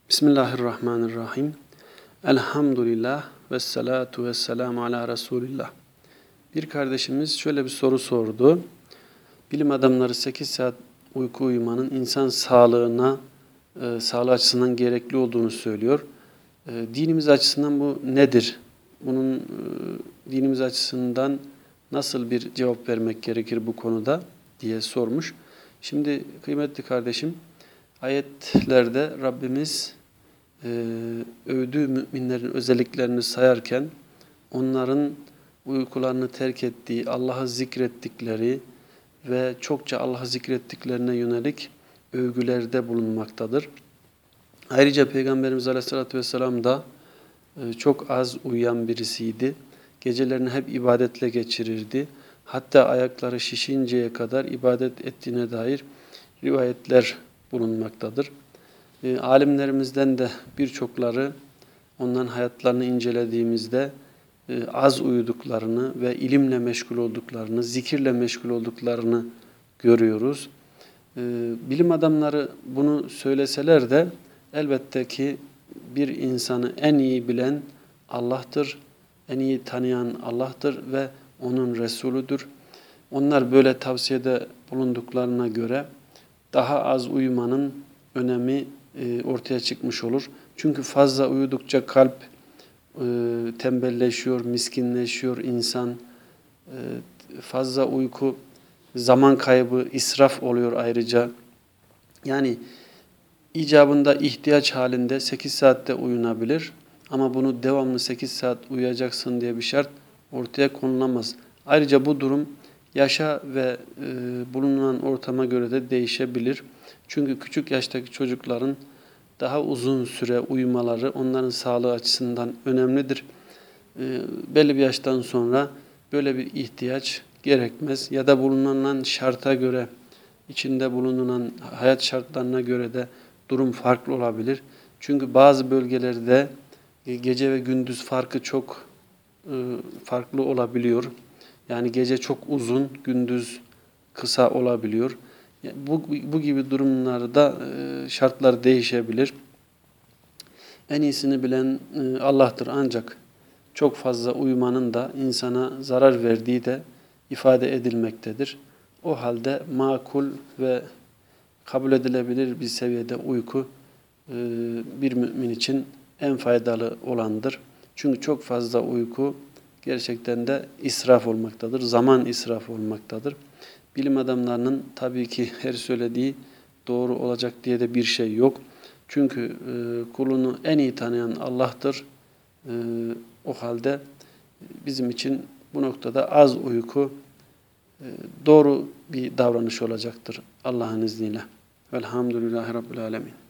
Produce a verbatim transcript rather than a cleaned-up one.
Bismillahirrahmanirrahim. Elhamdülillah ve salatu ve selamu ala Resulillah. Bir kardeşimiz şöyle bir soru sordu. Bilim adamları sekiz saat uyku uyumanın insan sağlığına, e, sağlığı açısından gerekli olduğunu söylüyor. E, dinimiz açısından bu nedir? Bunun e, dinimiz açısından nasıl bir cevap vermek gerekir bu konuda diye sormuş. Şimdi kıymetli kardeşim, ayetlerde Rabbimiz e, övdüğü müminlerin özelliklerini sayarken onların uykularını terk ettiği, Allah'ı zikrettikleri ve çokça Allah'ı zikrettiklerine yönelik övgülerde bulunmaktadır. Ayrıca Peygamberimiz Aleyhisselatü Vesselam da e, çok az uyuyan birisiydi. Gecelerini hep ibadetle geçirirdi. Hatta ayakları şişinceye kadar ibadet ettiğine dair rivayetler bulunmaktadır. E, alimlerimizden de birçokları onların hayatlarını incelediğimizde e, az uyuduklarını ve ilimle meşgul olduklarını, zikirle meşgul olduklarını görüyoruz. E, bilim adamları bunu söyleseler de elbette ki bir insanı en iyi bilen Allah'tır, en iyi tanıyan Allah'tır ve onun Resulüdür. Onlar böyle tavsiyede bulunduklarına göre daha az uyumanın önemi e, ortaya çıkmış olur. Çünkü fazla uyudukça kalp e, tembelleşiyor, miskinleşiyor insan. E, fazla uyku zaman kaybı, israf oluyor ayrıca. Yani icabında ihtiyaç halinde sekiz saatte uyunabilir. Ama bunu devamlı sekiz saat uyuyacaksın diye bir şart ortaya konulamaz. Ayrıca bu durum yaşa ve e, bulunan ortama göre de değişebilir. Çünkü küçük yaştaki çocukların daha uzun süre uyumaları onların sağlığı açısından önemlidir. E, belli bir yaştan sonra böyle bir ihtiyaç gerekmez. Ya da bulunan şarta göre, içinde bulunan hayat şartlarına göre de durum farklı olabilir. Çünkü bazı bölgelerde gece ve gündüz farkı çok e, farklı olabiliyor. Yani gece çok uzun, gündüz kısa olabiliyor. Bu, bu gibi durumlarda e, şartlar değişebilir. En iyisini bilen e, Allah'tır, ancak çok fazla uyumanın da insana zarar verdiği de ifade edilmektedir. O halde makul ve kabul edilebilir bir seviyede uyku e, bir mümin için en faydalı olandır. Çünkü çok fazla uyku gerçekten de israf olmaktadır, zaman israf olmaktadır. Bilim adamlarının tabii ki her söylediği doğru olacak diye de bir şey yok. Çünkü e, kulunu en iyi tanıyan Allah'tır. E, o halde bizim için bu noktada az uyku e, doğru bir davranış olacaktır Allah'ın izniyle. Velhamdülillahi Rabbil Alemin.